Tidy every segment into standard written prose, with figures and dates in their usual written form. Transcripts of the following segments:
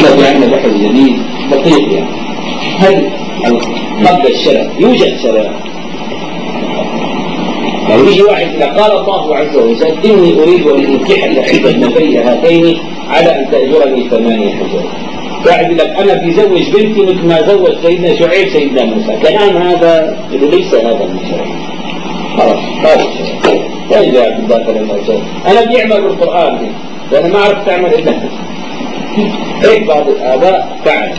لو عندنا بحث جديد دقيق يعني هل قبل الشرع يوجد شرع؟ يعني يجي واحد قال الله عز وجل إني أريد أن أنكحك إحدى ابنتي هاتين على أن تأجرني 8 حجج. واحد يقول لك أنا بيزوج بنتي مثل ما زوج سيدنا شعيب سيدنا موسى. كلام هذا ليس هذا المشروع. خلاص هذا الشرع لا يجب بالداخل الموضوع. أنا بيعمل بالقرآن دي وأنا ما أعرف تعمل إلا هيك بعض الآباء فعل.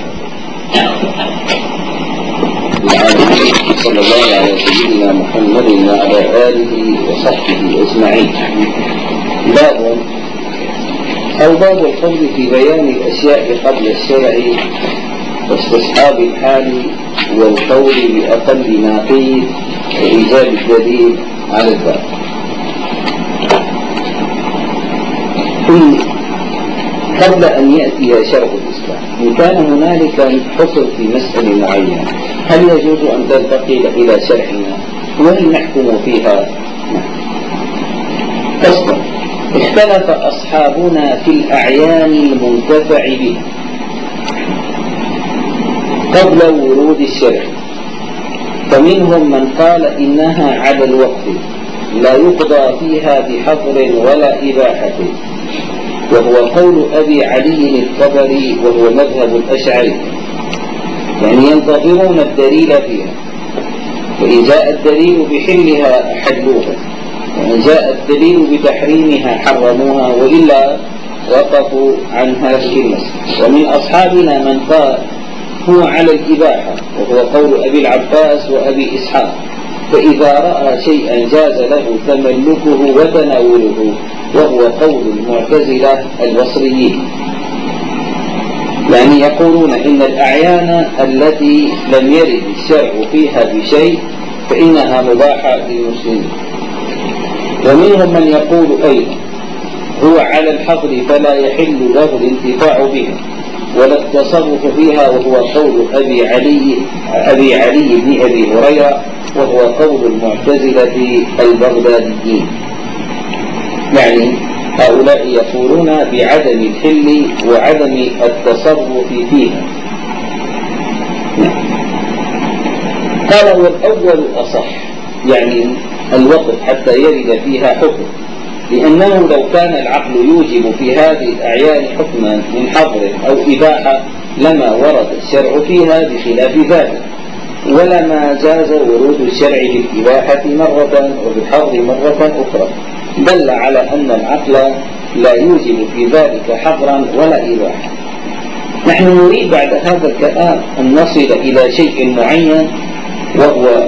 صلى الله على سيدنا محمد وعلى آله وصحبه أجمعين. باب الفضل في بيان الأشياء قبل الشرع واستصحاب الحال والقول بأقل ما قيل وإيجاب الدليل على الباب. قبل أن يأتي شرع الإسلام إن كان هنالك حصر في مسألة معينة هل يجوز أن تنتقل إلى شرعنا وهل نحكم فيها؟ أصلا اختلف أصحابنا في الأعيان المنتفع بها قبل ورود الشرع، فمنهم من قال إنها على الوقت لا يقضى فيها بحظر ولا إباحة، وهو قول أبي علي الطبري وهو مذهب الأشعري، يعني ينتظرون الدليل فيها، فإن جاء الدليل بحلها أحلوها، وإن جاء الدليل بتحريمها حرموها، وإلا وقفوا عن هذه المسألة. ومن أصحابنا من قال هو على الإباحة وهو قول أبي العباس وأبي إسحاق، فإذا رأى شيئا جاز له تملكه وتناوله، وهو قول المعتزلة البصريين، يعني يقولون إن الأعيان التي لم يرد الشرع فيها بشيء فإنها مباحة للمسلمين. ومنهم من يقول أيضا هو على الحظر فلا يحل له الانتفاع بها ولا التصرف فيها، وهو قول أبي علي بن أبي هريرة وهو قول المعتزلة البغداديين. يعني هؤلاء يقولون بعدم الحل وعدم التصرف فيها. قال والأول أصح، يعني الوقت حتى يرد فيها حكم، لأنه لو كان العقل يوجب في هذه الأعيان حكما من حظر أو إباحة لما ورد الشرع فيها بخلاف ذلك، ولما جاز ورود الشرع بالإباحة مرة وبالحظر مرة أخرى، دل على أن العقل لا يوجب في ذلك حظرا ولا إباحة. نحن نريد بعد هذا الكلام أن نصل إلى شيء معين، وهو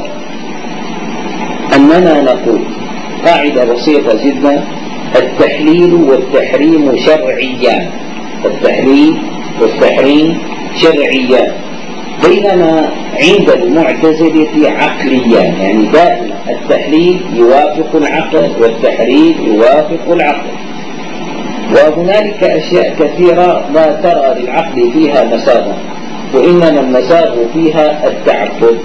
أننا نقول قاعدة بسيطة جدا: التحليل والتحريم شرعيان، التحليل والتحريم شرعيان، بينما عند المعتزلة عقليان، يعني دائما التحليل يوافق العقل والتحريم يوافق العقل. وهنالك أشياء كثيرة لا ترى للعقل فيها مساغا، وإنما المساغ فيها التعبد.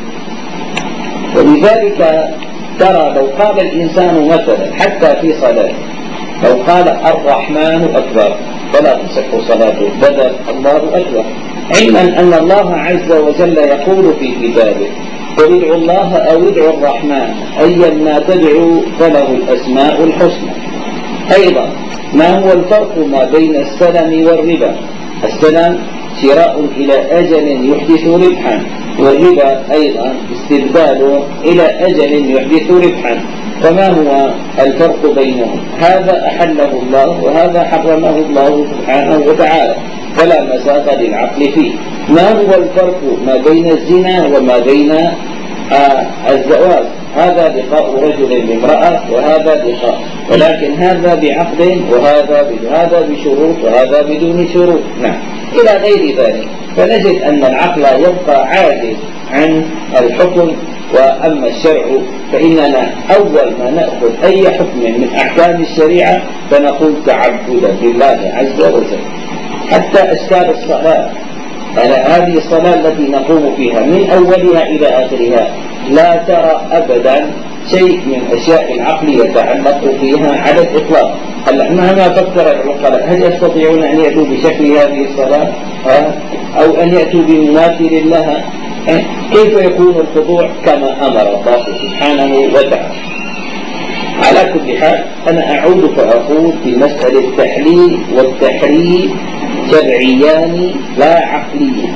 ولذلك ترى لو قال الإنسان مثلا حتى في صلاته، لو قال الرحمن أكبر فلا تصح صلاته، بدل الله أكبر، علما أن الله عز وجل يقول في كتابه: قل ادعوا الله أو ادعوا الرحمن أيا ما تدعوا فله الأسماء الحسنى. أيضا ما هو الفرق ما بين السلم والربا؟ السلم شراء إلى أجل يحدث ربحا، والربا أيضا استبدال إلى أجل يحدث ربحا. فما هو الفرق بينهم؟ هذا أحله الله وهذا حرمه الله سبحانه وتعالى، فلا مساغ للعقل فيه. ما هو الفرق ما بين الزنا وما بين الزواج؟ هذا لقاء رجل بامرأة وهذا لقاء، ولكن هذا بعقد وهذا بشروط وهذا بدون شروط، نعم، إلى غير ذلك. فنجد أن العقل يبقى عاجز عن الحكم، وأما الشرع فإننا أول ما نأخذ أي حكم من أحكام الشريعة فنقول تعبدا لله عز وجل. حتى أشكال الصلاة، هذه الصلاة التي نقوم فيها من أولها إلى آخرها لا ترى أبدا شيء من أشياء العقل يتعلق فيها على الإطلاق. هلا مهما فكر العقلاء هل يستطيعون أن يأتوا بشكل هذه الصلاة؟ أو أن يأتوا بمماثل لها، كيف يكون الخضوع كما أمر الله سبحانه وتعالى؟ على كل حال أنا أعود فأقول في مسألة التحليل والتحريم شرعيان لا عقليان،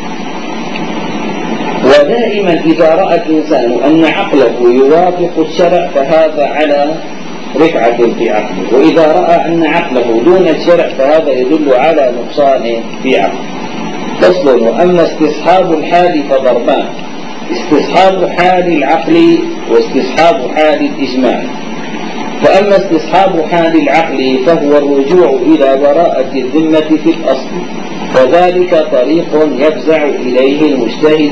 ودائما إذا رأى الإنسان أن عقله يوافق الشرع فهذا على رفعة في عقله، وإذا رأى أن عقله دون الشرع فهذا يدل على نقصان في عقله. فصل. وأما استصحاب الحال فضربان: استصحاب حال العقل واستصحاب حال الإجماع. فأما استصحاب حال العقل فهو الرجوع إلى براءة الذمة في الأصل، وذلك طريق يفزع إليه المجتهد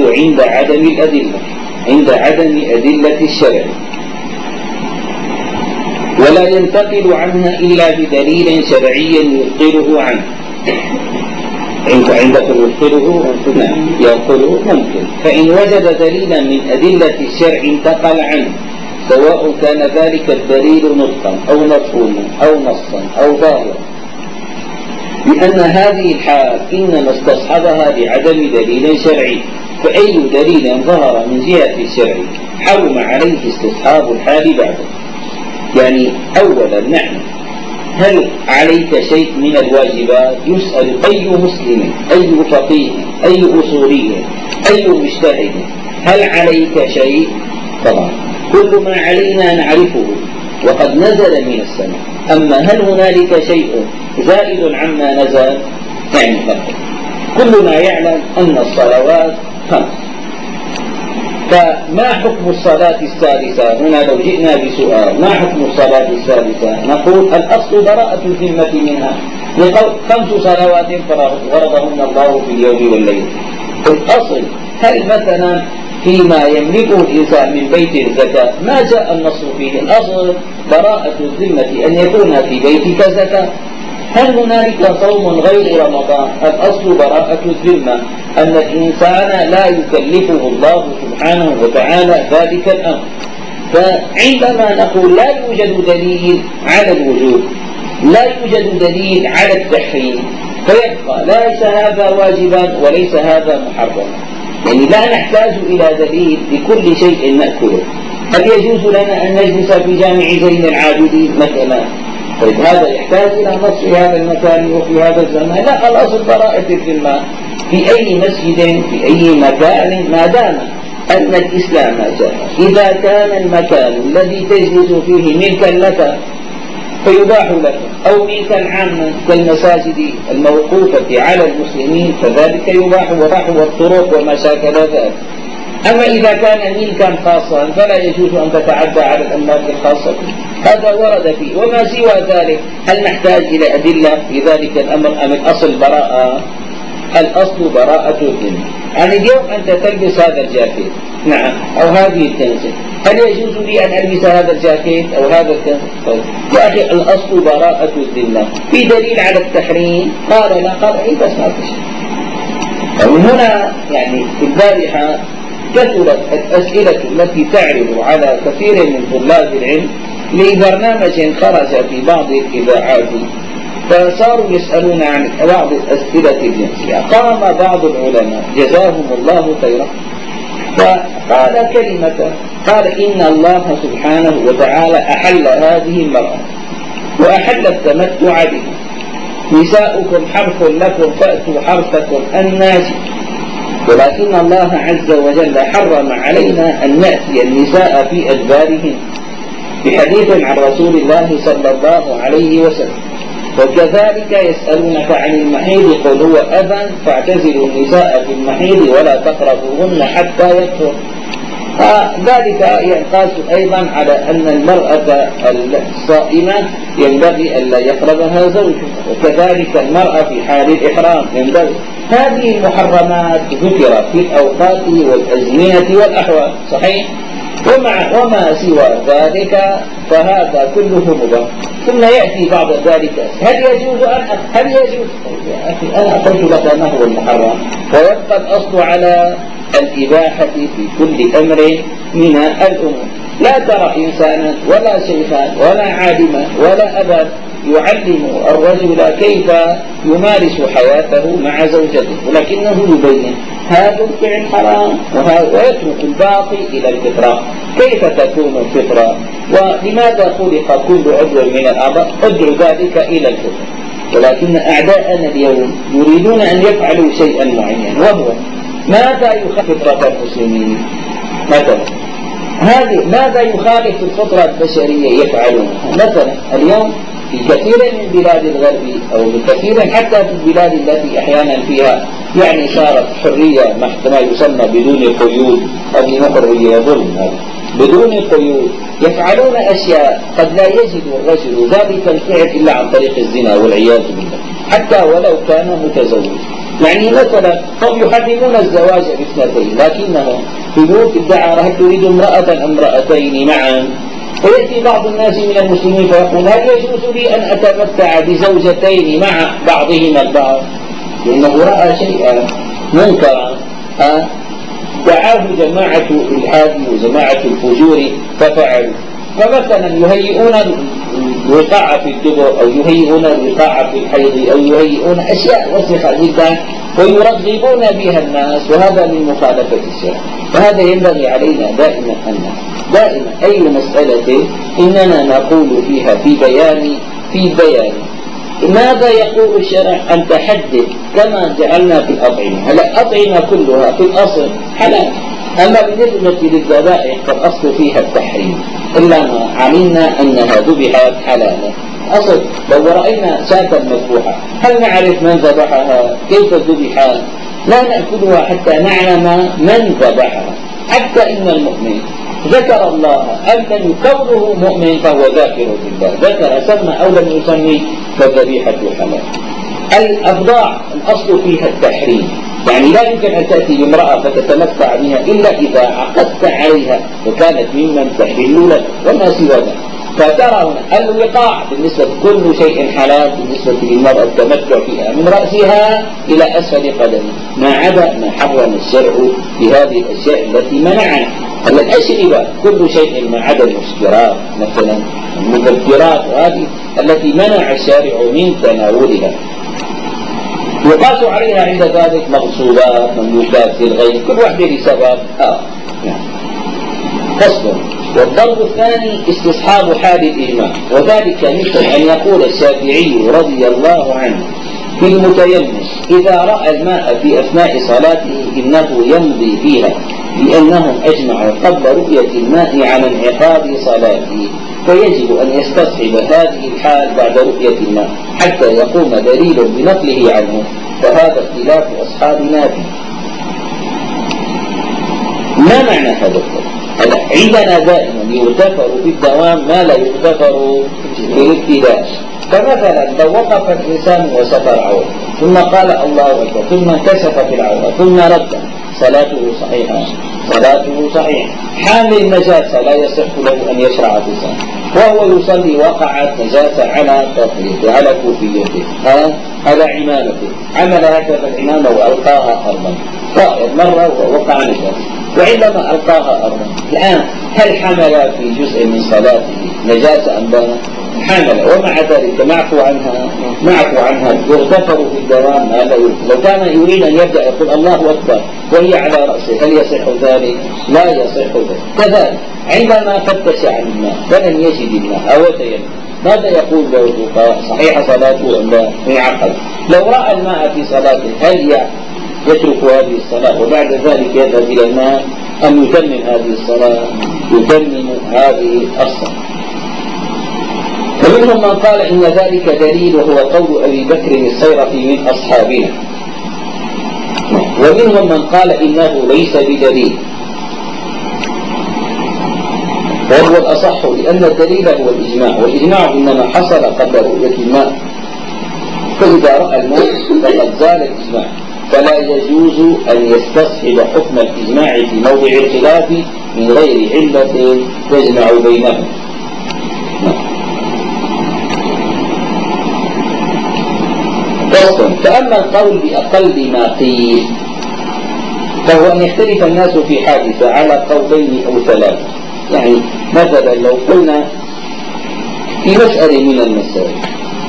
عند عدم أدلة الشرع، ولا ينتقل عنها إلا بدليل شرعي يبطله عنه. عندكم يبطله؟ نعم، يبطله ممكن. فإن وجد دليلا من أدلة الشرع انتقل عنه، سواء كان ذلك الدليل نطقا أو مفهوما أو نصا أو ظاهرا، لأن هذه الحال إنما استصحبها بعدم دليل شرعي، فأي دليل ظهر من جهة الشرع حرم عليه استصحاب الحال بعده. يعني أولا نحن هل عليك شيء من الواجبات؟ يسأل أي مسلم، أي فقيه، أي أصولي، أي مجتهد، هل عليك شيء؟ طبعا كل ما علينا نعرفه وقد نزل من السماء، أما هل هنالك شيء زائد عما نزل؟ يعني كلنا يعلم أن الصلوات 5. فما حكم الصلاة الثالثة؟ هنا لو جئنا بسؤال ما حكم الصلاة الثالثة؟ نقول الأصل براءة الذمة منها، لقول 5 صلوات فرضهن الله في اليوم والليل. الأصل هل مثلا فيما يملكه الإنسان من بيت الزكاة ما جاء النص فيه؟ الأصل براءة الذمة أن يكون في بيتك زكاة. هل هنالك صوم غير رمضان؟ الأصل براءة الذمة أن الإنسان لا يكلفه الله سبحانه وتعالى ذلك الأمر. فعندما نقول لا يوجد دليل على الوجوب، لا يوجد دليل على التحريم، فيبقى ليس هذا واجبا وليس هذا محرما. يعني لا نحتاج إلى دليل لكل شيء نأكله. هل يجوز لنا أن نجلس في جامع زين العابدين مثلا؟ طيب هذا يحتاج إلى نص في هذا المكان وفي هذا الزمان؟ لا، الأصل براءة الذمة في أي مسجد في أي مكان ما دام أن الإسلام جاء. إذا كان المكان الذي تجلس فيه ملكا لك فيباح لك، أو ملكا عاما كالمساجد الموقوفة على المسلمين فذلك يباح، والطرق وما شاكل ذلك. أما إذا كان ملكا خاصا فلا يجوز أن تتعدى على الأملاك الخاصة. هذا ورد فيه. وما سوى ذلك هل نحتاج إلى أدلة في ذلك الأمر أم الأصل براءة؟ الأصل براءة الذمة. يعني اليوم أنت تلبس هذا الجاكيت، نعم، أو هذه الكنزة، هل يجوز لي أن ألبس هذا الجاكيت أو هذا الكنزة؟ طيب يا أخي الأصل براءة الذمة. في دليل على التحريم؟ قال لا، قال إيه بس ما في شيء. ومن هنا يعني في البارحة كثرت الأسئلة التي تعرض على كثير من طلاب العلم لبرنامج خرج في بعض الإذاعات، فصاروا يسألون عن بعض الأسئلة الجنسية. قام بعض العلماء جزاهم الله خيرا فقال كلمة، قال إن الله سبحانه وتعالى أحل هذه المرأة وأحل التمتع بها، نساؤكم حرث لكم فأتوا حرثكم الناس، ولكن الله عز وجل حرم علينا أن نأتي النساء في أدبارهن، بحديث عن رسول الله صلى الله عليه وسلم. وكذلك يسألونك عن المحيض قل هو أذى فاعتزلوا النساء في المحيض ولا تقربوهن حتى يطهرن. ذلك ينقاس أيضا على أن المرأة الصائمة ينبغي ألا يقربها زوجها، وكذلك المرأة في حال الإحرام ينبغي. هذه المحرمات ذكرت في الأوقات والأزمنة والأحوال، صحيح؟ وما سوى ذلك فهذا كله مباح. ثم يأتي بعد ذلك هل يجوز يا أخي أنا قلت لك ما هو المحرم، ويبقى الأصل على الإباحة في كل أمر من الأمور. لا ترى إنسانا ولا شيخا ولا عالما ولا أبا يعلم الرجل كيف يمارس حياته مع زوجته، ولكنه يبين هذا الفعل حرام ويترك الباقي إلى الفطرة. كيف تكون الفطرة؟ ولماذا خلق كل عضو من الأعضاء؟ ادعو ذلك إلى الفطرة. ولكن أعداءنا اليوم يريدون أن يفعلوا شيئا معينا، وهو ماذا يخالف فطرة المسلمين؟ ماذا يخالف الفطرة البشرية يفعلون؟ مثلا اليوم في كثير من بلاد الغرب أو بكثير حتى في البلاد التي أحيانا فيها صارت حرية ما يسمى بدون قيود، هذه حرية ظلم، بدون قيود يفعلون أشياء قد لا يجد الرجل ذلك الفعل إلا عن طريق الزنا والعياذ بالله، حتى ولو كان متزوج. مثلا هم يحرمون الزواج باثنتين، لكنهم في ادعى هل تريد امرأة أم امرأتين معا؟ ويأتي بعض الناس من المسلمين فيقول هل يجوز لي أن أتمتع بزوجتين مع بعضهما البعض؟ لأنه رأى شيئا منكرا دعاه جماعة الإلحاد وجماعة الفجور ففعلوا. فمثلا يهيئون الوقاع في الدبر أو يهيئون الوقاع في الحيض أو يهيئون أشياء وسخة جدا ويرغبون بها الناس، وهذا من مخالفة الشرع. فهذا ينبغي علينا دائما أي مسألة إننا نقول فيها في بيان ماذا يقول الشرع أن تحدد، كما جعلنا في الأطعمة. الأطعمة كلها في الأصل حلال، أما بالنسبة للذبائح فالأصل فيها التحريم إلا ما علمنا أنها ذبحت حلالا. أصل لو رأينا شاة مذبوحة هل نعرف من ذبحها؟ كيف ذبحت؟ لا نأكلها حتى نعلم من ذبحها. حتى إن المؤمن ذكر الله أن كونه مؤمن فهو ذاكر بالله، ذكر سمى أو لم يسمي فالذبيحة حلال. الأبضاع الأصل فيها التحريم، لا يمكن أن تأتي امرأة فتتمتع بها إلا إذا عقدت عليها وكانت ممن تحل لك وما سوى ذلك. فترى الوقاع بالنسبة لكل شيء حلال بالنسبة للمرأة التمتع فيها من رأسها إلى أسفل قدمها، ما عدا ما حرم الشرع في هذه الأشياء التي منعنا. الأشربة كل شيء ما عدا المسكرات، مثلا المذكرات وهذه التي منع الشارع من تناولها. يقاس عليها عند ذلك مغصوبات مملوكات للغير، كل واحدة لسبب فصل. والضرب الثاني استصحاب حال الإجماع، وذلك مثل أن يقول الشافعي رضي الله عنه في المتيمم إذا رأى الماء في أثناء صلاته إنه يمضي فيها، لأنهم أجمعوا قبل رؤية الماء على انعقاد صلاته، فيجب أن يستصحب هذه الحال بعد رؤية الماء حتى يقوم دليل بنقله عنه، فهذا اختلاف أصحابنا فيه. ما معنى هذا الكلام؟ عندنا دائما يغتفر في الدوام ما لا يغتفر في الابتداء. فمثلا لو وقف الإنسان وستر عورته ثم قال الله أكبر ثم كشف في العورة ثم رد، صلاته صحيحة. حامل نجاسة لا يصح له أن يشرع في الصلاة، وهو يصلي وقعت نجاسة على طفله على كوفيته، على عمامته، عمل هكذا العمامة وألقاها أرضا، طائر مرة ووقع نجاسة، وعندما ألقاها أرضا الآن هل حمل في جزء من صلاته نجاسة أم لا؟ حمل، ومع ذلك معفو عنها يغتفر في الدوام. لو كان يريد أن يبدأ يقول الله أكبر وهي على رأسه هل يصح ذلك؟ لا يصح ذلك. كذلك عندما فتش عن الماء فلم يجد الماء أو تيمم، ماذا يقول له؟ صحيح صلاته أم لا؟ يعقل. لو رأى الماء في صلاته هل يترك هذه الصلاة وبعد ذلك يذهب إلى الماء أم يتمم هذه الصلاة؟ يتمم هذه الصلاة. ومنهم من قال إن ذلك دليل، وهو قول أبي بكر السيرفي من أصحابنا، ومنهم من قال إنه ليس بدليل، وهو الأصح لأن الدليل هو الإجماع، والإجماع إنما حصل قبل رؤية الماء، فإذا رأى الماء فقد زال الإجماع، فلا يجوز أن يستصحب حكم الإجماع في موضع الخلاف من غير علة تجمع بينهم. فأما القول بأقل ما قيل فهو أن يختلف الناس في حادثة على قولين أو ثلاثة. مثلا لو قلنا في مسألة من المسائل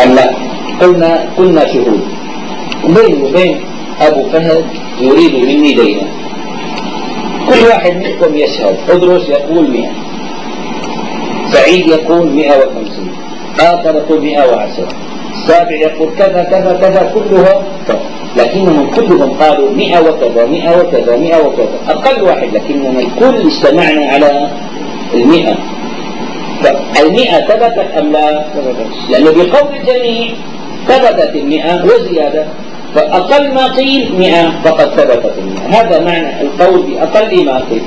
هلا قلنا شهود بيني وبين أبو فهد يريد مني دينا، كل واحد منكم يشهد. أدرس يقول 100، سعيد يقول 150، آخر يقول 110، السابع يقول كذا كذا كذا، كلهم لكنهم كلهم قالوا 100 وكذا 100 وكذا 100 وكذا، أقل واحد لكننا الكل اجتمعنا على 100. فال100 ثبتت أم لا؟ لأنه بقول الجميع ثبتت 100 وزيادة، فأقل ما قيل 100 فقد ثبتت 100. هذا معنى القول بأقل ما قيل.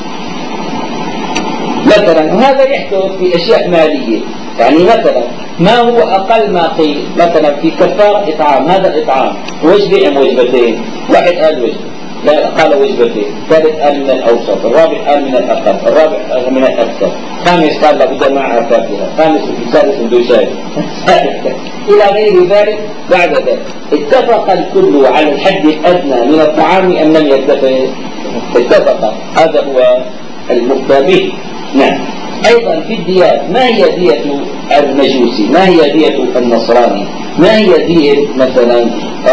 مثلا وهذا يحدث في أشياء مالية، يعني مثلا ما هو أقل ما قيل؟ مثلا في كفارة إطعام، هذا إطعام وجبة أم وجبتين؟ واحد قال وجبة، لا قال وجبتين، ثالث قال من الأوسط، الرابع قال من الأقل، الرابع قال من الأكثر، خامس قال لابد معها فاكهة، خامس سادس سندويشات إلى غير ذلك. بعد ذلك اتفق الكل على الحد الأدنى من الطعام أم لم يتفق؟ اتفق. هذا هو المقتضي. نعم. أيضا في الديات، ما هي دية المجوسي؟ ما هي دية النصراني؟ ما هي دية مثلا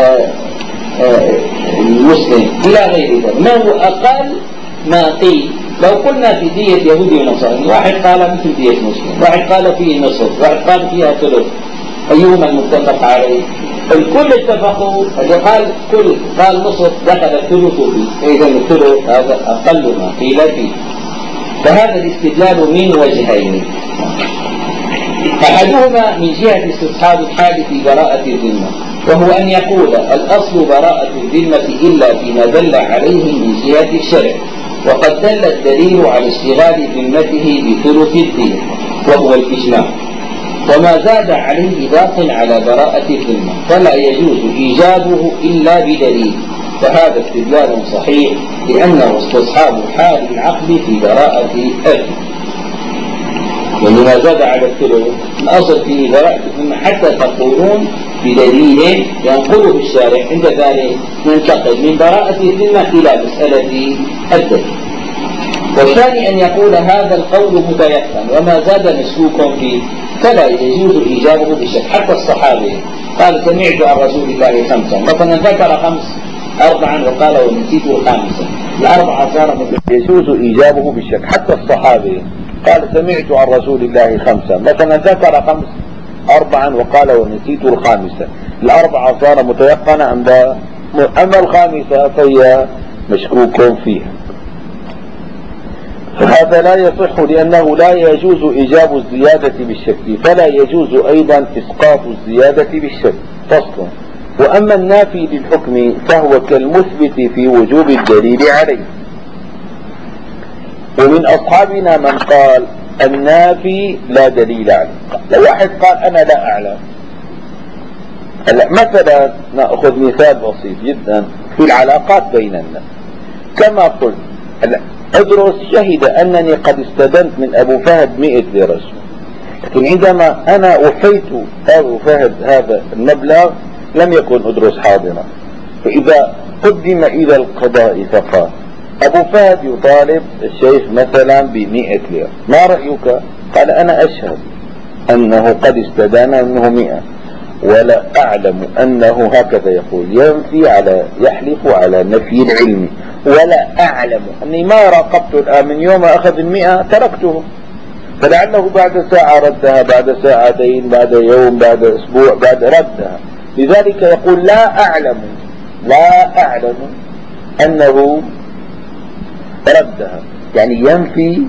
المسلم؟ إلى غير ذلك. ما هو أقل ما قيل؟ لو قلنا في دية يهودي ونصراني، واحد قال مثل دية مسلم، واحد قال فيه نصف، واحد قال فيها ثلث، أيهما المتفق عليه؟ الكل اتفقوا. اللي قال كل قال نصف دخل الثلث فيه، إذا الثلث هذا أقل ما قيل فيه. فهذا الاستدلال من وجهين، أحدهما من جهة استصحاب الحال في براءة الذمة، وهو أن يقول الأصل براءة الذمة إلا فيما دل عليه من جهة الشرع، وقد دل الدليل على اشتغال ذمته بثلث الدين وهو الإجماع، وما زاد عليه باق على براءة الذمة فلا يجوز إيجابه إلا بدليل. فهذا استدلال صحيح لأنه استصحاب حال العقل في براءة الذمة. وما زاد على الثلث الأصل في براءة الذمة حتى تقولون بدليل ينقله الشارع، عند ذلك ننتقل من براءة الذمة إلى مسألة الدليل. والثاني أن يقول هذا القول متيقن وما زاد مشكوك فيه فلا يجوز إيجابه بالشك. حتى الصحابي قال سمعت عن رسول الله 5، مثلا ذكر 4 وقال ونسيت 5، ال4 صار يجوز إيجابه بالشك. حتى الصحابي قال سمعت عن رسول الله 5، مثلا ذكر 4 وقال ونسيت 5، ال4 صار متيقن. أما 5 فهي مشكوك فيها. فهذا لا يصح لأنه لا يجوز إيجاب الزيادة بالشك، فلا يجوز أيضا إسقاط الزيادة بالشك. فصل. وأما النافي للحكم فهو كالمثبت في وجوب الدليل عليه. ومن أصحابنا من قال النافي لا دليل عليه. لو واحد قال أنا لا أعلم، مثلا نأخذ مثال بسيط جدا في العلاقات بين الناس. كما قلت أدرس شهد أنني قد استدنت من أبو فهد 100 ليرة، لكن عندما أنا وفيت أبو فهد هذا المبلغ لم يكن أدرس حاضرا. فإذا قدم إلى القضاء فقال أبو فهد يطالب الشيخ مثلا ب100 ليرة، ما رأيك؟ قال أنا أشهد أنه قد استدان منه 100 ولا أعلم أنه هكذا يقول، يحلف على نفي العلم، ولا أعلم أني ما راقبت الآن من يوم أخذ 100 تركته، فلعله بعد ساعة ردها، بعد ساعتين، بعد يوم، بعد أسبوع، بعد ردها. لذلك يقول لا أعلم أنه ردها، يعني ينفي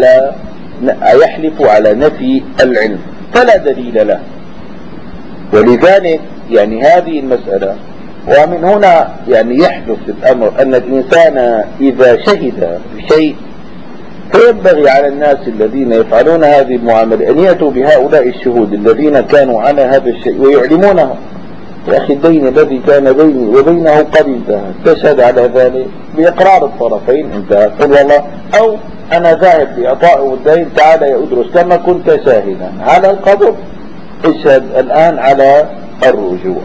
يحلف على نفي العلم فلا دليل له. ولذلك يعني هذه المسألة، ومن هنا يعني يحدث الأمر أن الإنسان إذا شهد بشيء فينبغي على الناس الذين يفعلون هذه المعاملة أن يأتوا بهؤلاء الشهود الذين كانوا على هذا الشيء ويعلمونه يا أخي الدين الذي كان بيني وبينه قد انتهى، تشهد على ذلك بإقرار الطرفين انتهى، قل والله أو أنا ذاهب لإعطائه الدين، تعال يا أدرس كما كنت شاهدا على القدر، اشهد الآن على الرجوع.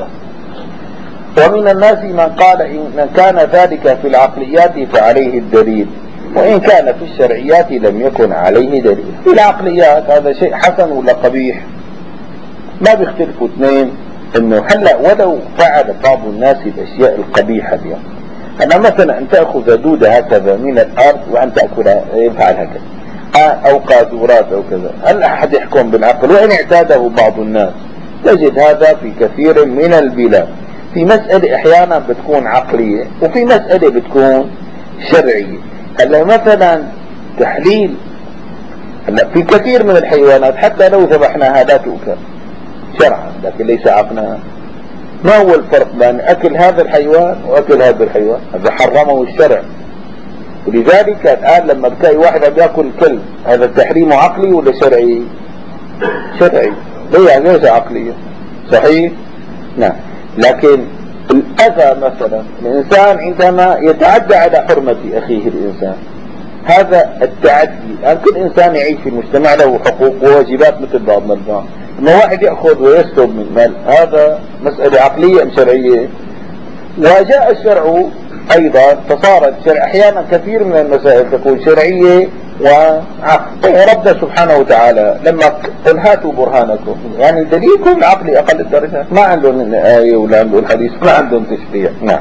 ومن الناس من قال إن كان ذلك في العقليات فعليه الدليل، وإن كان في الشرعيات لم يكن عليه دليل. في العقليات هذا شيء حسن ولا قبيح؟ ما بيختلفوا اثنين انه هلا ولو فعل بعض الناس الاشياء القبيحة اليوم، انا مثلا ان تأخذ دودة هكذا من الارض وان تأكلها يفعل هكذا، او قاذورات او كذا، هل احد يحكم بالعقل؟ وان اعتاده بعض الناس تجد هذا في كثير من البلاد. في مسألة احيانا بتكون عقلية وفي مسألة بتكون شرعية. هلا مثلا تحليل، هلا في كثير من الحيوانات حتى لو ذبحناها لا تؤكل شرعا، لكن ليس عقلها. ما هو الفرق بين اكل هذا الحيوان واكل هذا الحيوان؟ هذا حرمه الشرع. ولذلك الان لما بتلاقي واحد عم ياكل كلب، هذا التحريم عقلي ولا شرعي؟ شرعي، ليس عقليا. صحيح؟ نعم. لكن الاذى مثلا الانسان عندما يتعدى على حرمة اخيه الانسان، هذا التعدي. كل انسان يعيش في المجتمع له حقوق وواجبات مثل بعضنا البعض. لما واحد يأخذ ويسلب من مال، هذا مسألة عقلية ام شرعية؟ وجاء الشرع ايضا فصارت شرع. احيانا كثير من المسائل تكون شرعية وعقل. ربنا سبحانه وتعالى لما قل هاتوا برهانكم، يعني دليلكم العقلي اقل الدرجات، ما عندهم آية ولا عندهم حديث، ما عندهم تشريع. نعم.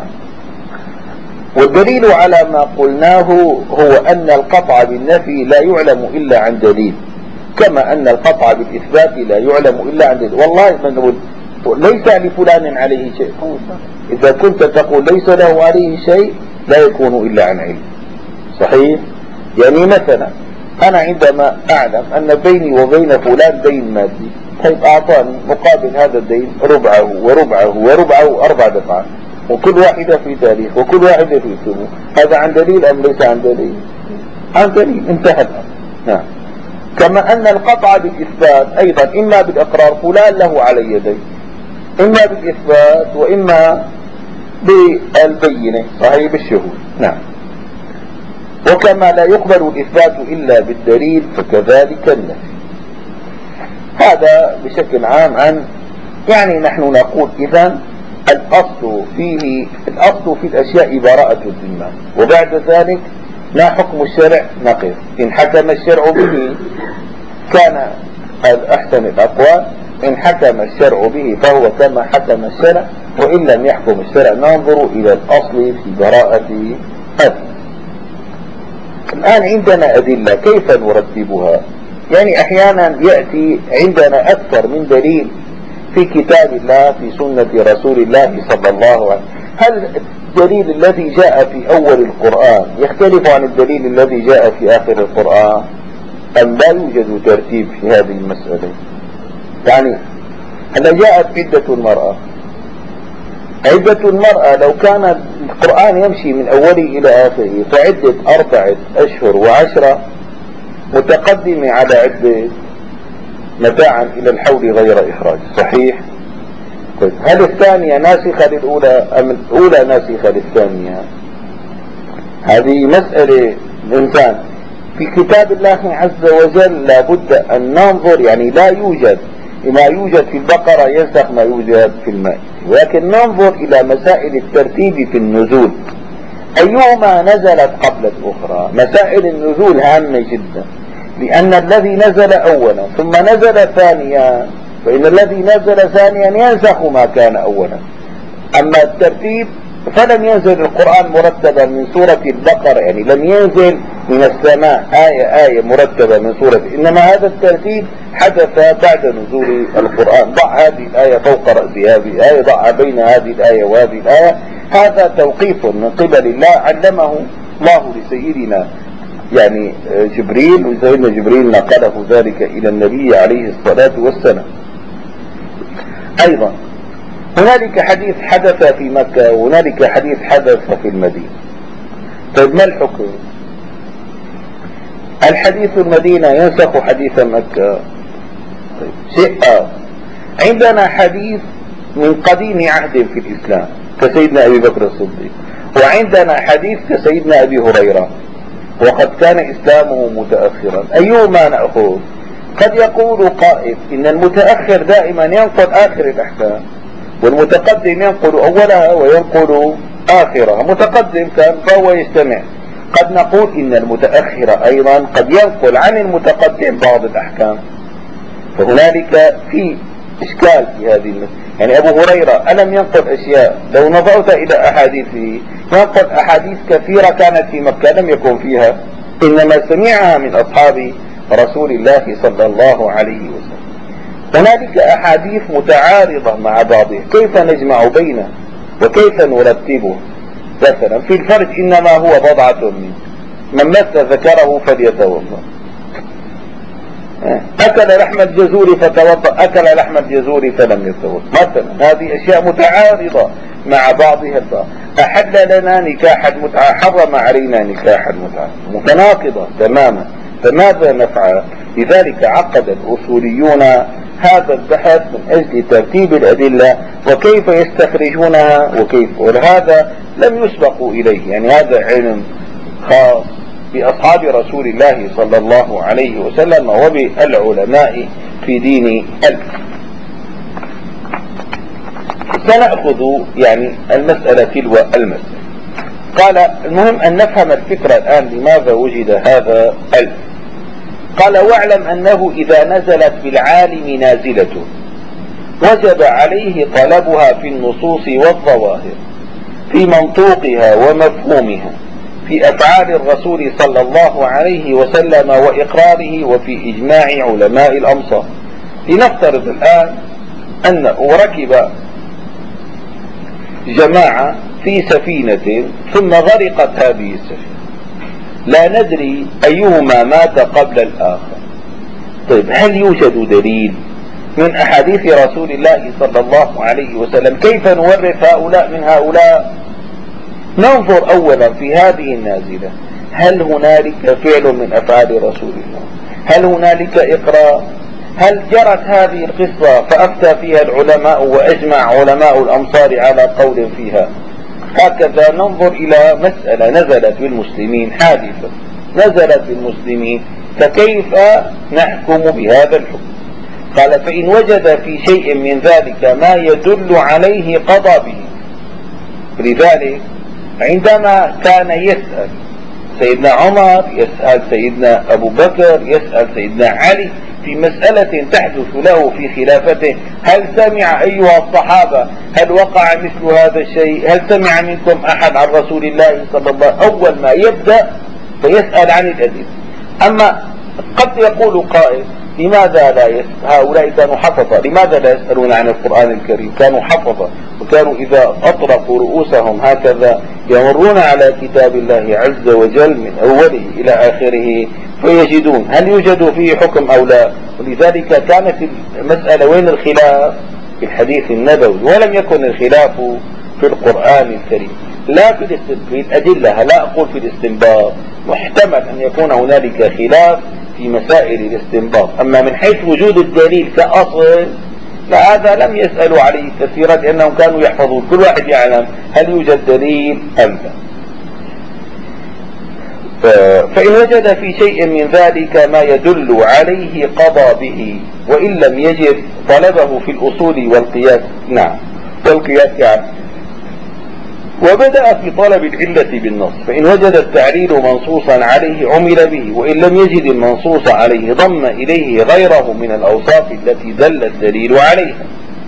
والدليل على ما قلناه هو ان القطع بالنفي لا يعلم الا عن دليل، كما ان القطع بالاثبات لا يعلم الا عن دليل. والله من نقول ليس لفلان عليه شيء، اذا كنت تقول ليس له عليه شيء لا يكون الا عن علم. صحيح؟ يعني مثلا انا عندما اعلم ان بيني وبين فلان دين مادي، طيب اعطاني مقابل هذا الدين ربعه وربعه وربعه 4 دفعات، وكل واحدة في تاريخ وكل واحدة في ثبوت، هذا عن دليل ام ليس عن دليل؟ عن دليل، انتهى الامر. نعم. كما ان القطع بالاثبات ايضا اما بالاقرار فلان له علي دين، اما بالاثبات واما بالبينة، صحيح، بالشهود. نعم. وكما لا يقبل الاثبات الا بالدليل فكذلك النفي. هذا بشكل عام عن، يعني نحن نقول اذا الأصل في الأشياء براءة الذمة، وبعد ذلك ما حكم الشرع نقف. إن حكم الشرع به كان أحسن الأقوال، إن حكم الشرع به فهو كما حكم الشرع، وإن لم يحكم الشرع ننظر إلى الأصل في براءة الذمة. الآن عندنا أدلة، كيف نرتبها؟ يعني أحيانا يأتي عندنا أكثر من دليل في كتاب الله، في سنة رسول الله صلى الله عليه وسلم. هل الدليل الذي جاء في أول القرآن يختلف عن الدليل الذي جاء في آخر القرآن، أم لا يوجد ترتيب في هذه المسألة؟ يعني هل جاءت عدة المرأة، عدة المرأة لو كان القرآن يمشي من أوله إلى آخره فعدة 4 أشهر و10 متقدمة على عدة متاعا إلى الحول غير إخراج. صحيح؟ طيب هل الثانية ناسخة للأولى أم الأولى ناسخة للثانية؟ هذه مسألة الإنسان في كتاب الله عز وجل لابد أن ننظر. يعني لا يوجد ما يوجد في البقرة ينسخ ما يوجد في المائدة، ولكن ننظر إلى مسائل الترتيب في النزول، أيهما نزلت قبل الأخرى. مسائل النزول هامة جدا، لأن الذي نزل أولا ثم نزل ثانيا، فإن الذي نزل ثانيا ينسخ ما كان أولا. أما الترتيب فلم ينزل القرآن مرتبا من سورة البقرة، يعني لم ينزل من السماء آية مرتبة من سورة، إنما هذا الترتيب حدث بعد نزول القرآن. ضع هذه الآية فوق رأس هذه الآية، ضع بين هذه الآية وهذه الآية. هذا توقيف من قبل الله علمه الله لسيدنا يعني جبريل، وسيدنا جبريل نقله ذلك إلى النبي عليه الصلاة والسلام. أيضا هنالك حديث حدث في مكة وهنالك حديث حدث في المدينة. طيب ما الحكم؟ الحديث المدينة ينسخ حديث مكة. طيب شيء عندنا حديث من قديم عهد في الإسلام كسيدنا أبي بكر الصديق، وعندنا حديث كسيدنا أبي هريرة وقد كان إسلامه متأخرا، أيهما نأخذ؟ قد يقول قائل إن المتأخر دائما ينقل آخر الأحكام، والمتقدم ينقل أولها وينقل آخرها. متقدم كان فهو يجتمع. قد نقول إن المتأخر أيضا قد ينقل عن المتقدم بعض الأحكام. فهنالك في إشكال في هذه المسألة. يعني أبو هريرة ألم ينقل أشياء لو نظرت إلى أحاديثه ينقل أحاديث كثيرة كانت في مكة لم يكن فيها، إنما سمعها من أصحاب رسول الله صلى الله عليه وسلم. هنالك أحاديث متعارضة مع بعضها، كيف نجمع بينه وكيف نرتبه؟ مثلا في الفرج إنما هو بضعة منه، من مس ذكره فليتوضأ. أكل لحم الجزور فتوضأ، أكل لحم الجزور فلم يتوضأ مثلا. هذه أشياء متعارضة مع بعضها البعض. أحل لنا نكاح المتعة، حرم علينا نكاح المتعة، متناقضة تماما. فماذا نفعل؟ لذلك عقد الأصوليون هذا البحث من أجل ترتيب الأدلة وكيف يستخرجونها وكيف، ولهذا لم يسبقوا إليه. يعني هذا علم خاص بأصحاب رسول الله صلى الله عليه وسلم وبالعلماء في دين الإسلام. سنأخذ يعني المسألة تلو المسألة. قال المهم أن نفهم الفكرة الآن لماذا وجد هذا الف. قال واعلم أنه إذا نزلت بالعالم نازلة وجب عليه طلبها في النصوص والظواهر، في منطوقها ومفهومها، في أفعال الرسول صلى الله عليه وسلم وإقراره، وفي إجماع علماء الأمصار. لنفترض الآن أن ركب جماعة في سفينة ثم غرقت هذه السفينة، لا ندري أيهما مات قبل الآخر. طيب هل يوجد دليل من أحاديث رسول الله صلى الله عليه وسلم كيف نورث هؤلاء من هؤلاء؟ ننظر أولا في هذه النازلة، هل هنالك فعل من أفعال رسول الله؟ هل هنالك إقرار؟ هل جرت هذه القصة فأفتى فيها العلماء وأجمع علماء الأمصار على قول فيها؟ هكذا ننظر إلى مسألة نزلت بالمسلمين، حادثة نزلت بالمسلمين، فكيف نحكم بهذا الحكم؟ قال فإن وجد في شيء من ذلك ما يدل عليه قضى به. لذلك عندما كان يسأل سيدنا عمر، يسأل سيدنا أبو بكر، يسأل سيدنا علي في مسألة تحدث له في خلافته، هل سمع أيها الصحابة، هل وقع مثل هذا الشيء؟ هل سمع منكم أحد عن رسول الله صلى الله عليه وسلم؟ أول ما يبدأ فيسأل عن الأدلة. أما قد يقول قائل لماذا لا يسأل؟ هؤلاء كانوا حفظة، لماذا لا يسألون عن القرآن الكريم؟ كانوا حفظة، وكانوا إذا أطرقوا رؤوسهم هكذا يمرون على كتاب الله عز وجل من أوله إلى آخره فيجدون هل يوجد فيه حكم أو لا. ولذلك كانت المسألة وين الخلاف؟ في الحديث النبوي، ولم يكن الخلاف في القرآن الكريم، لا في الأدلة، لا أقول في الاستنباط، محتمل أن يكون هنالك خلاف في مسائل الاستنباط. أما من حيث وجود الدليل كأصل فهذا لم يسألوا عليه كثيرا، لأنهم كانوا يحفظون، كل واحد يعلم هل يوجد دليل أم لا. فإن وجد في شيء من ذلك ما يدل عليه قضى به، وإن لم يجد طلبه في الأصول والقياس. نعم، والقياس يعني. وبدأ في طلب العلة بالنص، فإن وجد التعليل منصوصا عليه عمل به، وإن لم يجد المنصوص عليه ضم إليه غيره من الأوصاف التي دل الدليل عليها.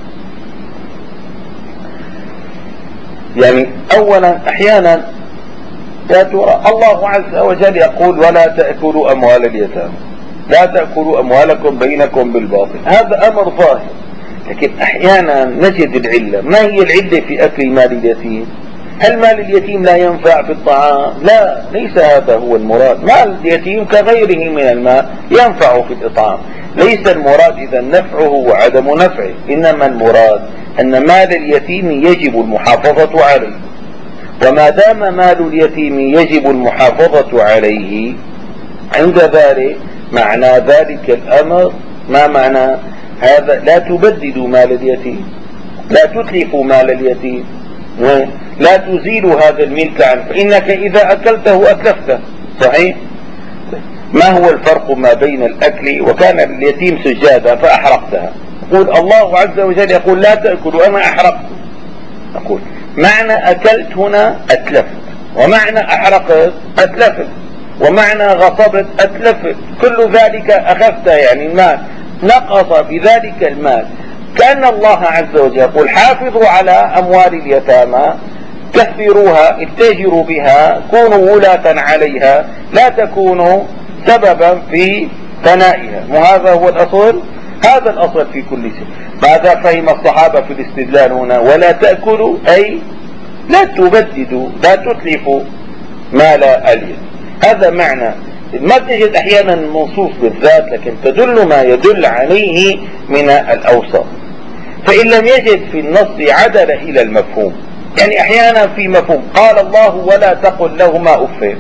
يعني أولا أحيانا يا ترى الله عز وجل يقول ولا تأكلوا أموال اليتامى، لا تأكلوا أموالكم بينكم بالباطل، هذا أمر ظاهر، لكن أحيانا نجد العلة. ما هي العلة في أكل مال اليتيم؟ هل مال اليتيم لا ينفع في الطعام؟ لا، ليس هذا هو المراد. مال اليتيم كغيره من المال ينفع في الإطعام، ليس المراد إذا نفعه وعدم نفعه، إنما المراد أن مال اليتيم يجب المحافظة عليه، وما دام مال اليتيم يجب المحافظة عليه، عند ذلك معنى ذلك الأمر ما معنى هذا؟ لا تبددوا مال اليتيم، لا تتلفوا مال اليتيم، لا تزيلوا هذا الملك عنه، فإنك إذا أكلته أتلفته. صحيح؟ ما هو الفرق ما بين الأكل وكان اليتيم سجادة فأحرقتها؟ يقول الله عز وجل يقول لا تأكلوا، أنا أحرقت. أقول معنى أكلت هنا أتلفت، ومعنى أحرقت أتلفت، ومعنى غصبت أتلفت، كل ذلك أخذت، يعني المال نقص بذلك المال كأن الله عز وجل يقول حافظوا على أموال اليتامى، كثروها، اتجروا بها، كونوا ولاة عليها، لا تكونوا سببا في فنائها. وهذا هو الأصل، هذا الأصل في كل شيء. ماذا فهم الصحابة في الاستدلال هنا؟ ولا تأكلوا أي لا تبددوا، لا تتلفوا مال اليتيم. هذا معنى. ما تجد أحيانا منصوص بالذات، لكن تدل ما يدل عليه من الأوصاف. فإن لم يجد في النص عدل إلى المفهوم. يعني أحيانا في مفهوم قال الله ولا تقل لهما أف،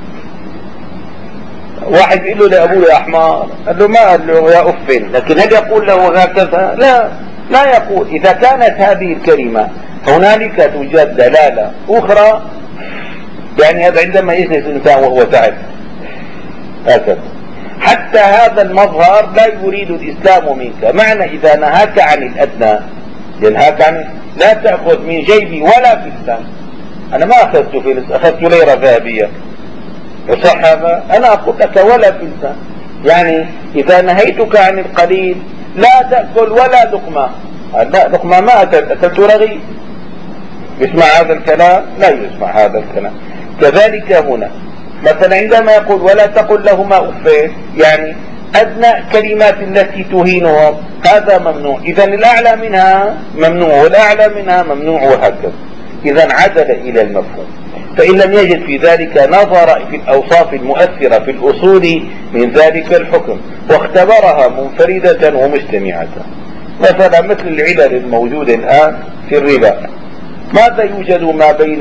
واحد يقول له لأبوه يا حمار، قال له ما قال له يا أف، لكن هل يقول له هكذا؟ لا يقول. إذا كانت هذه الكلمة هنالك توجد دلالة أخرى، يعني هذا عندما يجلس الإنسان وهو تعب هكذا. حتى هذا المظهر لا يريد الإسلام منك. معنى إذا نهاك عن الأدنى، ينهاك عن لا تأخذ من جيبي ولا فلسا. أنا ما أخذت فلس، أخذت ليرة ذهبية، يصح هذا؟ أنا أقول لك ولا فلسا. يعني إذا نهيتك عن القليل لا تأكل ولا لقمة. لا لقمة ما أكلت رغي. يسمع هذا الكلام؟ لا يسمع هذا الكلام. كذلك هنا مثلا عندما يقول ولا تقل لهما أف، يعني أدنى كلمات التي تهينهم هذا ممنوع. إذا الأعلى منها ممنوع والأعلى منها ممنوع، وهكذا. إذا عدل إلى المفهوم. فإن لم يجد في ذلك نظر في الأوصاف المؤثرة في الأصول من ذلك الحكم، واختبرها منفردة ومجتمعة. مثلا مثل العلل الموجودة الآن في الربا، ماذا يوجد ما بين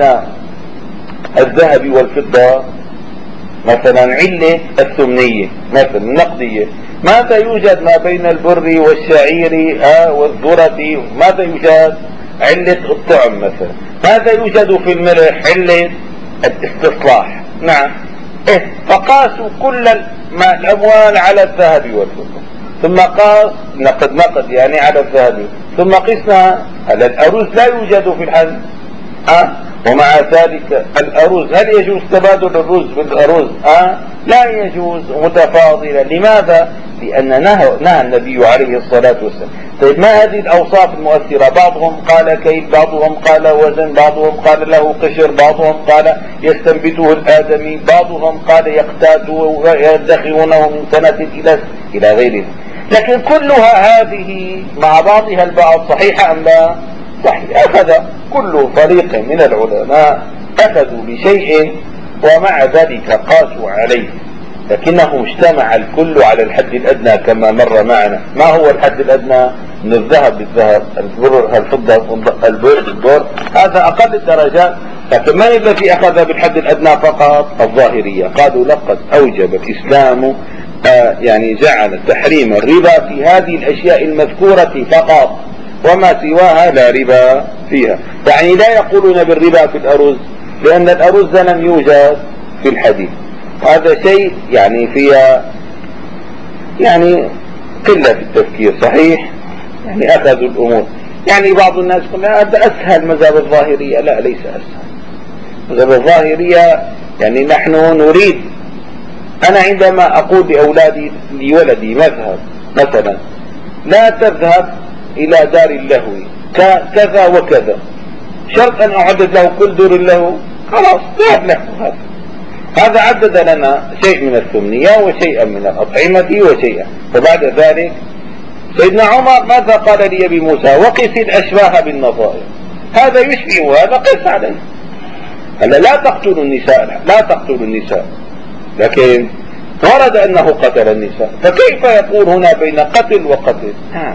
الذهب والفضة؟ مثلا علة الثمنية مثلا النقدية. ماذا يوجد ما بين البر والشعير والذرة؟ ماذا يوجد؟ علة الطعم مثلا. ماذا يوجد في الملح؟ علة الاستصلاح. نعم. فقاسوا كل الأموال على الذهب والفضة، ثم قاس نقد يعني على الذهب، ثم قسنا على الأرز. لا يوجد في الحل. ومع ذلك الأرز، هل يجوز تبادل الرز بالأرز؟ لا يجوز متفاضلا. لماذا؟ لأن نهى النبي عليه الصلاة والسلام. طيب ما هذه الأوصاف المؤثرة؟ بعضهم قال كيل، بعضهم قال وزن، بعضهم قال له قشر، بعضهم قال يستنبته الآدمي، بعضهم قال يقتات ويدخرونه من سنة إلى غيره. لكن كلها هذه مع بعضها البعض صحيحة أم لا؟ صحيح. أخذ كل فريق من العلماء أخذوا بشيء ومع ذلك قاسوا عليه، لكنه اجتمع الكل على الحد الأدنى كما مر معنا. ما هو الحد الأدنى؟ من الذهب بالذهب، البر الفضة، البر بالبر، هذا أقل الدرجات. لكن من الذي أخذ بالحد الأدنى فقط؟ الظاهرية. قالوا لقد أوجب الإسلام يعني جعل تحريم الربا في هذه الأشياء المذكورة فقط، وما سواها لا ربا فيها. يعني لا يقولون بالربا في الأرز، لأن الأرز لم يوجد في الحديث. هذا شيء يعني فيها يعني قلة في التفكير. صحيح، يعني أخذوا الأمور. يعني بعض الناس يقول هذا أسهل مذهب الظاهرية. لا، ليس أسهل. مذهب الظاهرية يعني نحن نريد، أنا عندما أقول لأولادي لولدي مذهب مثلا لا تذهب إلى دار اللهو كذا وكذا، شرط أن أعدد له كل دور اللهو، خلاص ذهب له. هذا عدد لنا شيء من الثمنية وشيئا من الأطعمة وشيئا. وبعد ذلك سيدنا عمر ماذا قال لي بموسى؟ وقس الأشباه بالنظائر. هذا يشبه هذا، قس عليه. هلا لا تقتلوا النساء، لا تقتلوا النساء، لكن ورد أنه قتل النساء، فكيف يقول هنا بين قتل وقتل؟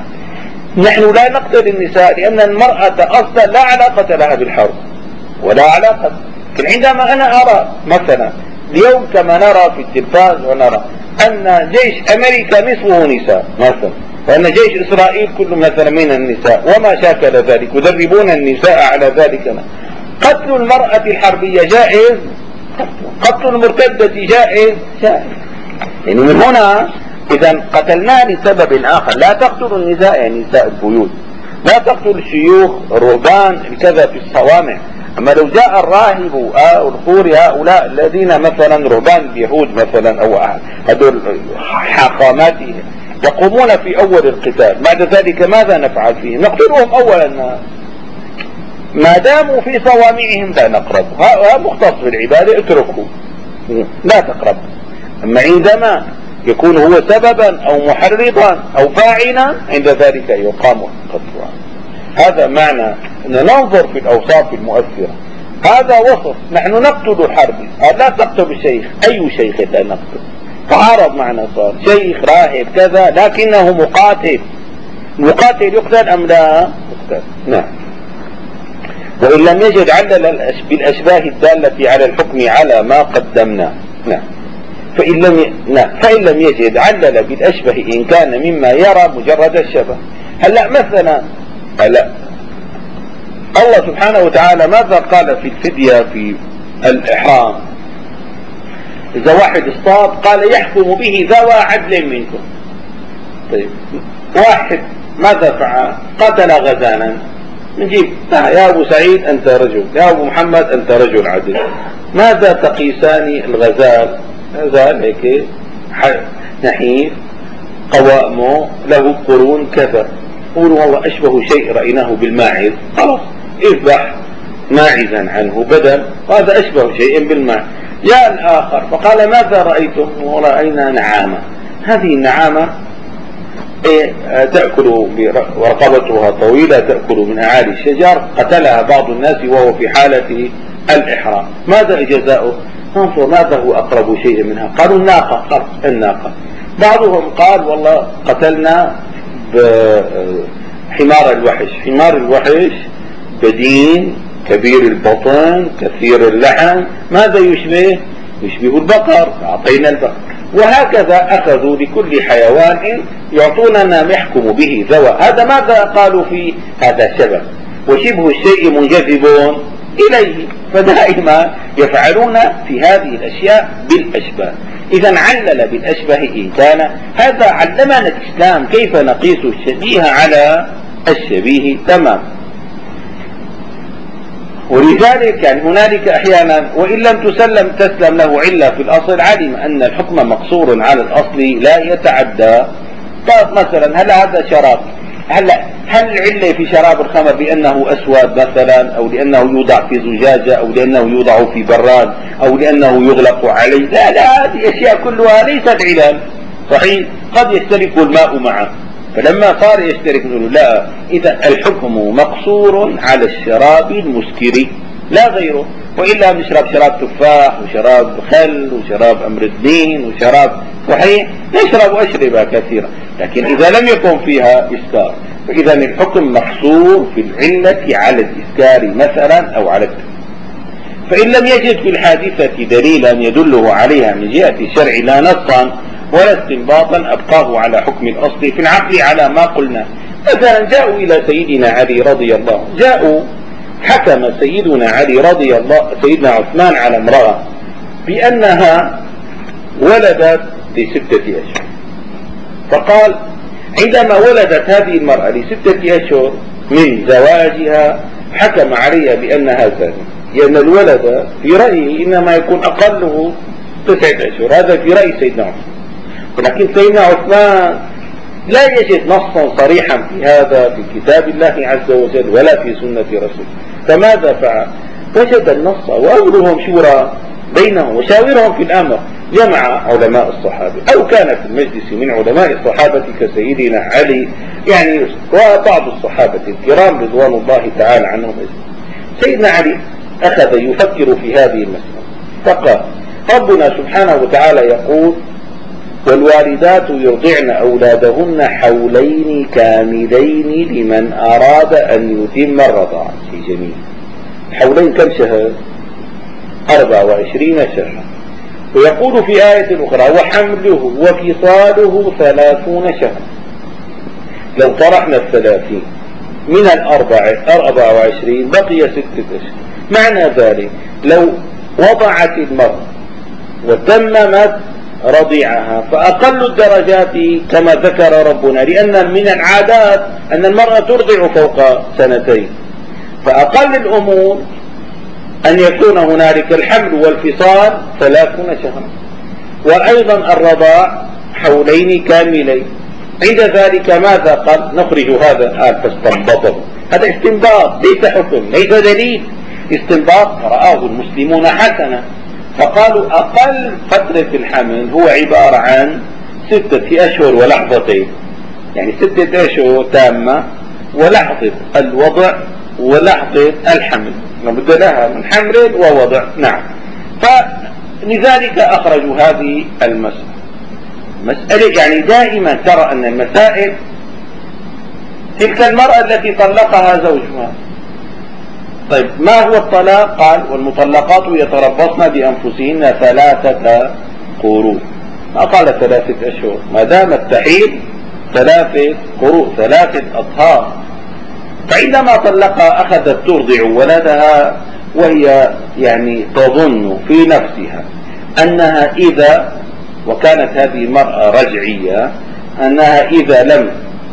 نحن لا نقتل النساء لأن المرأة أصلا لا علاقة لها بالحرب ولا علاقة. لكن عندما أنا أرى مثلا اليوم كما نرى في التلفاز ونرى أن جيش أمريكا نصفه نساء مثلا، وأن جيش إسرائيل كله مثلا من النساء وما شاكل ذلك، يدربون النساء على ذلك. قتل المرأة الحربية جائز، قتل المرتدة جائز. يعني من هنا إذا قتلناه لسبب آخر. لا تقتلوا النساء يعني نساء البيوت، لا تقتلوا الشيوخ الرهبان كذا في الصوامع. أما لو جاء الراهب أو الخوري هؤلاء الذين مثلا رهبان اليهود مثلا أو هذول حاخاماتهم يقومون في أول القتال، بعد ذلك ماذا نفعل فيهم؟ نقتلهم أولا، ما داموا في صوامعهم لا نقرب، هذا مختص بالعبادة اتركه لا تقرب. أما عندما يكون هو سببا أو محرضا أو فاعلا عند ذلك يقام قتله. هذا معنى أن ننظر في الأوصاف المؤثرة. هذا وصف، نحن نقتل حربي، لا تقتل الشيخ، أي شيخ لا نقتل، تعارض معنا صار شيخ راهب كذا لكنه مقاتل، مقاتل يقتل أم لا يقتل؟ نعم. وإن لم يجد علل بالأشباه الدالة على الحكم على ما قدمنا. نعم. فإن لم يجد علل بالأشبه إن كان مما يرى مجرد الشبه. هلا مثلا الله سبحانه وتعالى ماذا قال في الفدية في الإحرام؟ إذا واحد اصطاد قال يحكم به ذوى عدل منكم. طيب واحد ماذا فعل؟ قتل غزالا، نجيب يا أبو سعيد أنت رجل، يا أبو محمد أنت رجل عدل، ماذا تقيسان الغزال؟ غزال هيك نحيف قوامه له قرون كذا، قولوا والله أشبه شيء رأيناه بالماعز، خلاص اذبح ماعزا عنه بدل، هذا أشبه شيء بالماعز. جاء الآخر فقال ماذا رأيتم؟ ورأينا نعامة، هذه النعامة تأكل ورقبتها طويلة تأكل من أعالي الشجر، قتلها بعض الناس وهو في حالة الإحرام، ماذا جزاؤه؟ انظر ماذا هو أقرب شيء منها؟ قالوا الناقة، الناقة. بعضهم قال والله قتلنا بحمار الوحش، حمار الوحش بدين كبير البطن كثير اللحم، ماذا يشبه؟ يشبه البقر، أعطينا البقر. وهكذا أخذوا لكل حيوان يعطوننا نحكم به ذوى. هذا ماذا قالوا فيه؟ هذا شبه، وشبه الشيء منجذب إليه، فدائما يفعلون في هذه الأشياء بالأشباه. إذا علل بالأشبه إن كان، هذا علمنا الإسلام كيف نقيس الشبيه على الشبيه تمام. ولذلك يعني هنالك أحيانا وإن لم تسلم له علة في الأصل، علم أن الحكم مقصور على الأصل لا يتعدى. طيب مثلا هذا شراب، هل العلة في شراب الخمر بأنه أسود مثلا، أو لأنه يوضع في زجاجة، أو لأنه يوضع في براد، أو لأنه يغلق عليه؟ لا هذه أشياء كلها ليست علل. صحيح قد يشترك الماء معه، فلما صار يشترك نقول لا، إذا الحكم مقصور على الشراب المسكر لا غيره. وإلا نشرب شراب تفاح وشراب خل وشراب أمر الدين وشراب صحيح، نشرب أشربة كثيرة، لكن إذا لم يكن فيها إسكار، فإذا الحكم مقصور في العلة على الإسكار مثلا أو على التفاح. فإن لم يجد في الحادثة دليلا يدله عليها من جهة الشرع لا نصا ولا استنباطا أبقاه على حكم الأصل في العقل على ما قلنا. مثلا جاءوا إلى سيدنا علي رضي الله، حكم سيدنا علي رضي الله سيدنا عثمان على امرأة بأنها ولدت ل6 أشهر، فقال عندما ولدت هذه المرأة ل6 أشهر من زواجها حكم عليها بأنها زانية، لأن الولد في رأيه إنما يكون أقله 9 أشهر، هذا في رأي سيدنا عثمان. ولكن سيدنا عثمان لا يجد نصا صريحا في هذا في كتاب الله عز وجل ولا في سنة رسوله، فماذا فعل؟ وجد النص وأمرهم شورى بينهم وشاورهم في الأمر. جمع علماء الصحابة أو كان في المجلس من علماء الصحابة كسيدنا علي يعني وبعض الصحابة الكرام رضوان الله تعالى عنهم. سيدنا علي أخذ يفكر في هذه المسألة فقال ربنا سبحانه وتعالى يقول والوالدات يرضعن أولادهن حولين كاملين لمن أراد أن يتم الرضاعة. في جميل حولين كم شهر؟ 24 شهرا. ويقول في آية أخرى وحمله وفصاله 30 شهرا. لو طرحنا 30 من 24 بقي 6 أشهر. معنى ذلك لو وضعت المرأة وتممت رضيعها فأقل الدرجات كما ذكر ربنا، لأن من العادات أن المرأة ترضع فوق 2، فأقل الأمور أن يكون هنالك الحمل والفصال 30 شهرا، وأيضا الرضاع حولين كاملين. عند ذلك ماذا قال؟ نخرج هذا الآن فاستنبطه. هذا استنباط ليس حكم ليس دليل، استنباط رآه المسلمون حسنا، فقالوا أقل فترة الحمل هو عبارة عن 6 أشهر ولحظتين، يعني 6 أشهر تامة ولحظة الوضع ولحظة الحمل، لابد لها من حمل ووضع. نعم. فلذلك أخرجوا هذه مسألة يعني دائما ترى أن المسائل، تلك المرأة التي طلقها زوجها، طيب ما هو الطلاق؟ قال والمطلقات يتربصن بأنفسهن 3 قروء، ما قال 3 أشهر، ما دامت تحيض 3 قروء 3 أطهار. فعندما طلقها أخذت ترضع ولدها وهي يعني تظن في نفسها أنها إذا، وكانت هذه المرأة رجعية، أنها إذا لم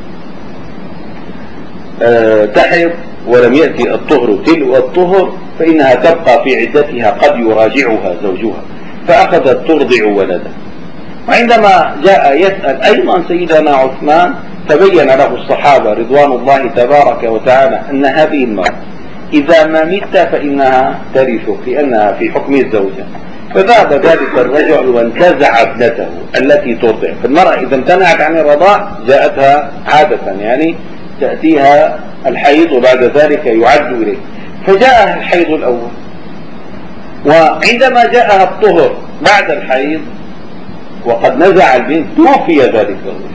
تحض ولم يأتي الطهر تلو الطهر فإنها تبقى في عدتها، قد يراجعها زوجها، فأخذت ترضع ولدها. وعندما جاء يسأل أيضا سيدنا عثمان تبين له الصحابة رضوان الله تبارك وتعالى أن هذه المرأة إذا ما مت فإنها ترثك لأنها في حكم الزوجة، فذهب ذلك الرجل وانتزع ابنته التي ترضع. فالمرأة إذا امتنعت عن الرضاع جاءتها عادة يعني تأتيها الحيض وبعد ذلك يعد إليه، فجاءها الحيض الأول، وعندما جاءها الطهر بعد الحيض وقد نزع البنت توفي ذلك الرجل،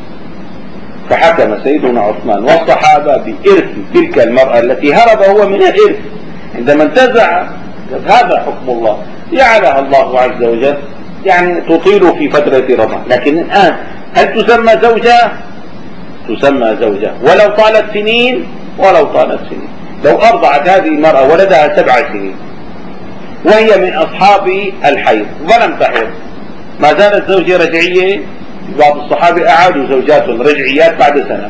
فحكم سيدنا عثمان والصحابة بإرث تلك المرأة التي هرب هو من الإرث عندما انتزع. هذا حكم الله جعلها الله عز وجل يعني تطيل في فترة رضاع، لكن الآن هل تسمى زوجة؟ تسمى زوجة ولو طالت سنين، لو أرضعت هذه المرأة ولدها 7 سنين وهي من أصحاب الحيض ولم تحض، ما زالت زوجة رجعية. بعض الصحابة أعادوا زوجات رجعيات بعد سنة.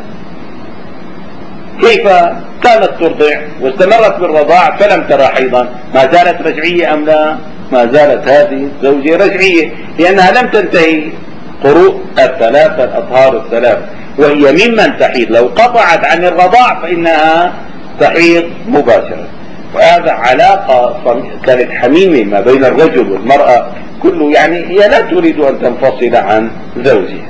كيف كانت ترضع واستمرت بالرضاع فلم ترى حيضا، ما زالت رجعية أم لا؟ ما زالت هذه زوجة رجعية، لأنها لم تنتهي قروء 3 الأطهار 3، وهي ممن تحيض. لو قطعت عن الرضاع فإنها تحيض مباشرة. وهذا علاقة كانت حميمة ما بين الرجل والمرأة كله، يعني هي لا تريد أن تنفصل عن زوجها.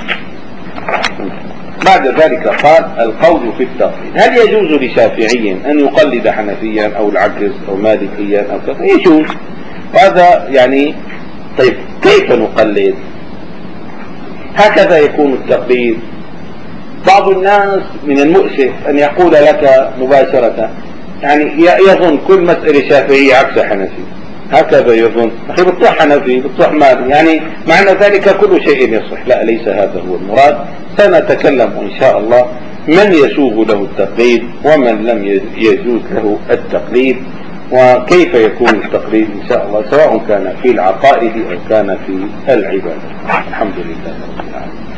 بعد ذلك قال القول في التقليد، هل يجوز لشافعي أن يقلد حنفيا أو العكس أو مالكيا أو كذا؟ يجوز. وهذا يعني طيب كيف نقلد؟ هكذا يكون التقليد. بعض الناس من المؤسف أن يقول لك مباشرة يعني يظن كل مسألة شافعية عكس حنفي، هكذا يظن، أخي بتروح حنفي بتروح مالي، يعني معنى ذلك كل شيء يصح. لا، ليس هذا هو المراد. سنتكلم إن شاء الله من يسوغ له التقليد ومن لم يجوز له التقليد، وكيف يكون التقليد إن شاء الله، سواء كان في العقائد أو كان في العبادة. الحمد لله رب العالمين.